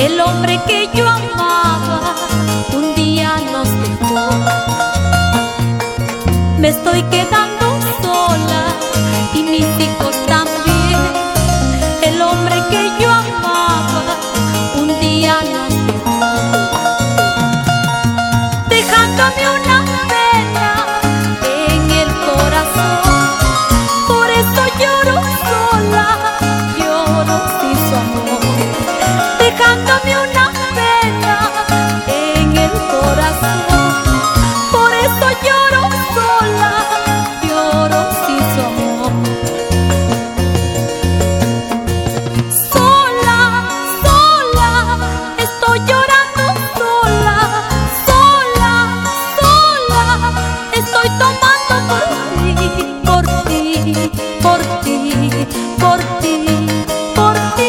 El hombre que yo amaba un día nos dejó. Me estoy quedando sola y mis hijos también. El hombre que yo amaba un día nos dejó, dejándome una pena en el corazón. Por eso lloro sola, lloro sin su amor, dejándome una pena en el corazón. Por eso lloro sola, lloro sin su amor. Sola, sola, estoy llorando sola, sola, sola, estoy tomando por ti, por ti, por ti, por ti, por ti.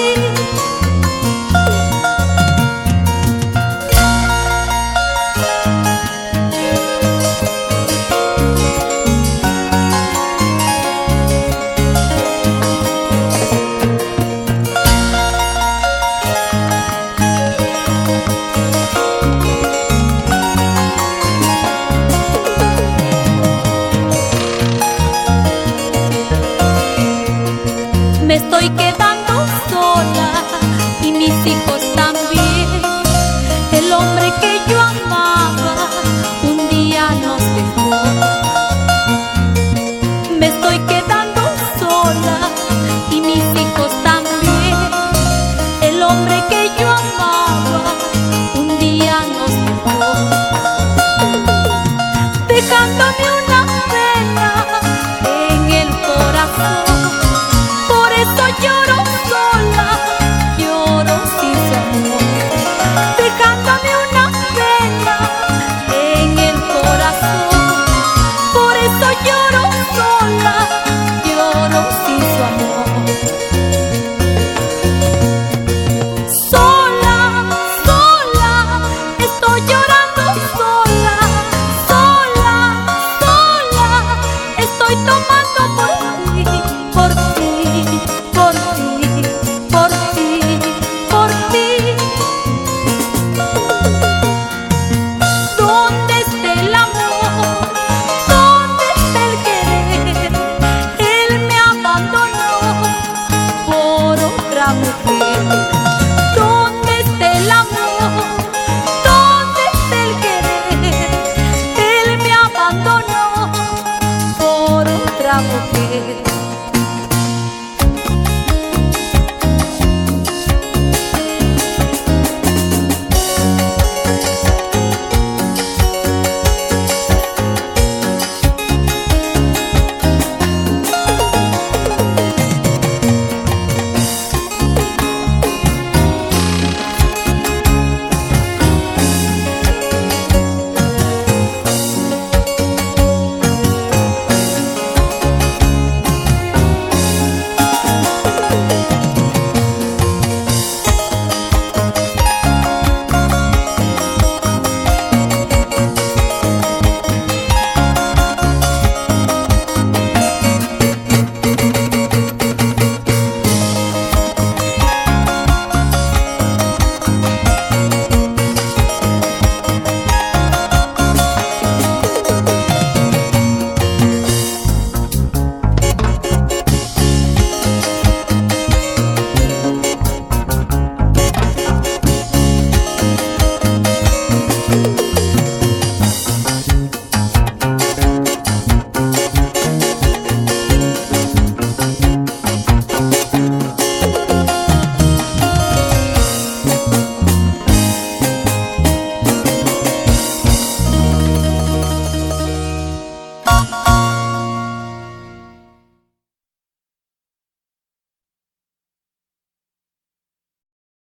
Me estoy quedando sola y mis hijos también. El hombre que yo amaba un día nos dejó. Me estoy quedando sola y mis hijos también. El hombre que yo amaba